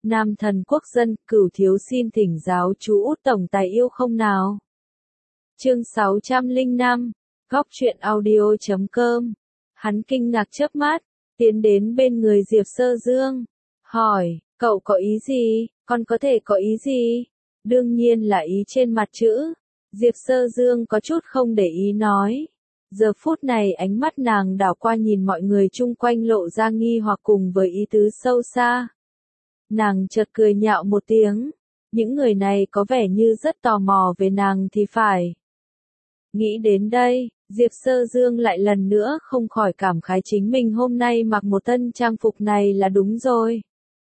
Nam thần quốc dân, Cửu thiếu xin thỉnh giáo chú Út tổng tài yêu không nào. Chương 605, Góc truyện audio.com. Hắn kinh ngạc chớp mắt, tiến đến bên người Diệp Sơ Dương, hỏi, cậu có ý gì, con có thể có ý gì? Đương nhiên là ý trên mặt chữ. Diệp Sơ Dương có chút không để ý nói. Giờ phút này ánh mắt nàng đảo qua nhìn mọi người chung quanh lộ ra nghi hoặc cùng với ý tứ sâu xa. Nàng chợt cười nhạo một tiếng, những người này có vẻ như rất tò mò về nàng thì phải. Nghĩ đến đây, Diệp Sơ Dương lại lần nữa không khỏi cảm khái chính mình hôm nay mặc một thân trang phục này là đúng rồi.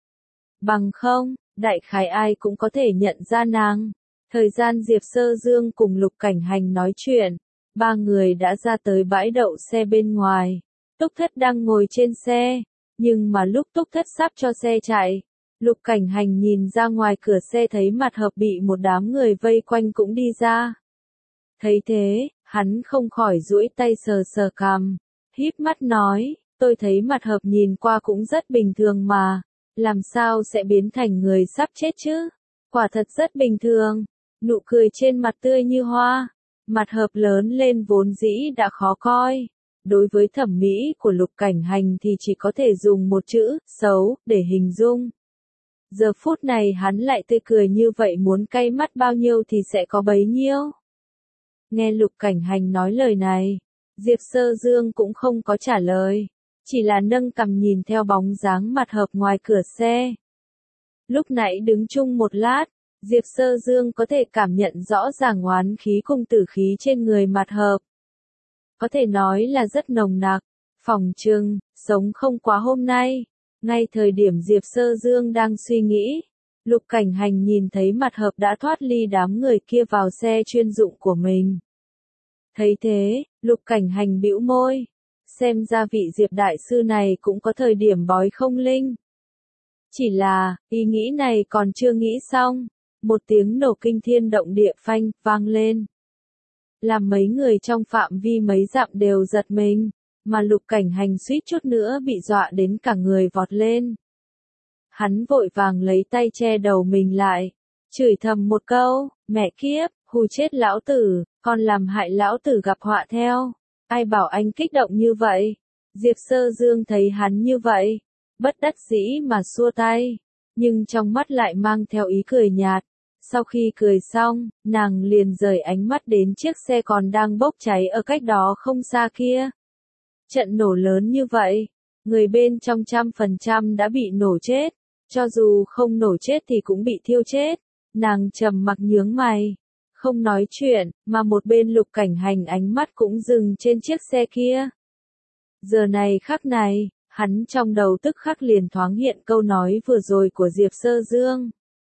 Bằng không, đại khái ai cũng có thể nhận ra nàng. Thời gian Diệp Sơ Dương cùng Lục Cảnh Hành nói chuyện, ba người đã ra tới bãi đậu xe bên ngoài. Túc Thất đang ngồi trên xe, nhưng mà lúc Túc Thất sắp cho xe chạy, Lục Cảnh Hành nhìn ra ngoài cửa xe thấy Mặt Hợp bị một đám người vây quanh cũng đi ra. Thấy thế, hắn không khỏi duỗi tay sờ sờ cằm, híp mắt nói, tôi thấy Mặt Hợp nhìn qua cũng rất bình thường mà, làm sao sẽ biến thành người sắp chết chứ? Quả thật rất bình thường, nụ cười trên mặt tươi như hoa. Mặt Hợp lớn lên vốn dĩ đã khó coi. Đối với thẩm mỹ của Lục Cảnh Hành thì chỉ có thể dùng một chữ, xấu, để hình dung. Giờ phút này hắn lại tươi cười như vậy muốn cay mắt bao nhiêu thì sẽ có bấy nhiêu. Nghe Lục Cảnh Hành nói lời này, Diệp Sơ Dương cũng không có trả lời, chỉ là nâng cằm nhìn theo bóng dáng Mặt Hợp ngoài cửa xe. Lúc nãy đứng chung một lát, Diệp Sơ Dương có thể cảm nhận rõ ràng oán khí cùng tử khí trên người Mặt Hợp. Có thể nói là rất nồng nặc, phỏng chừng, sống không quá hôm nay. Ngay thời điểm Diệp Sơ Dương đang suy nghĩ, Lục Cảnh Hành nhìn thấy Mặt Hợp đã thoát ly đám người kia vào xe chuyên dụng của mình. Thấy thế, Lục Cảnh Hành bĩu môi, xem ra vị Diệp đại sư này cũng có thời điểm bói không linh. Chỉ là, ý nghĩ này còn chưa nghĩ xong, một tiếng nổ kinh thiên động địa phanh, vang lên. Làm mấy người trong phạm vi mấy dặm đều giật mình, mà Lục Cảnh Hành suýt chút nữa bị dọa đến cả người vọt lên. Hắn vội vàng lấy tay che đầu mình lại, chửi thầm một câu, mẹ kiếp, hù chết lão tử, còn làm hại lão tử gặp họa theo. Ai bảo anh kích động như vậy? Diệp Sơ Dương thấy hắn như vậy, bất đắc dĩ mà xua tay, nhưng trong mắt lại mang theo ý cười nhạt. Sau khi cười xong, nàng liền rời ánh mắt đến chiếc xe còn đang bốc cháy ở cách đó không xa kia. Trận nổ lớn như vậy, người bên trong 100% đã bị nổ chết, cho dù không nổ chết thì cũng bị thiêu chết. Nàng trầm mặc nhướng mày, không nói chuyện, mà một bên Lục Cảnh Hành ánh mắt cũng dừng trên chiếc xe kia. Giờ này khắc này, hắn trong đầu tức khắc liền thoáng hiện câu nói vừa rồi của Diệp Sơ Dương.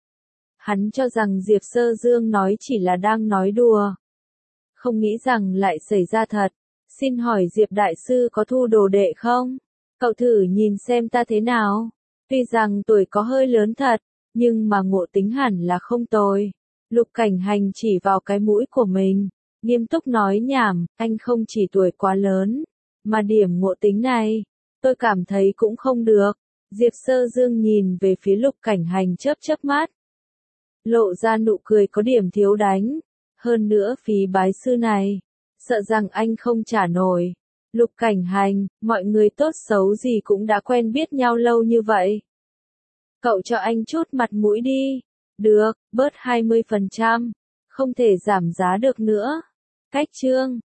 Hắn cho rằng Diệp Sơ Dương nói chỉ là đang nói đùa. Không nghĩ rằng lại xảy ra thật. Xin hỏi Diệp đại sư có thu đồ đệ không? Cậu thử nhìn xem ta thế nào. Tuy rằng tuổi có hơi lớn thật, nhưng mà ngộ tính hẳn là không tồi. Lục Cảnh Hành chỉ vào cái mũi của mình, nghiêm túc nói nhảm, anh không chỉ tuổi quá lớn, mà điểm ngộ tính này, tôi cảm thấy cũng không được. Diệp Sơ Dương nhìn về phía Lục Cảnh Hành chớp chớp mắt, lộ ra nụ cười có điểm thiếu đánh. Hơn nữa phí bái sư này, sợ rằng anh không trả nổi. Lục Cảnh Hành, mọi người tốt xấu gì cũng đã quen biết nhau lâu như vậy. Cậu cho anh chút mặt mũi đi. Được, bớt 20%. Không thể giảm giá được nữa. Cách chương.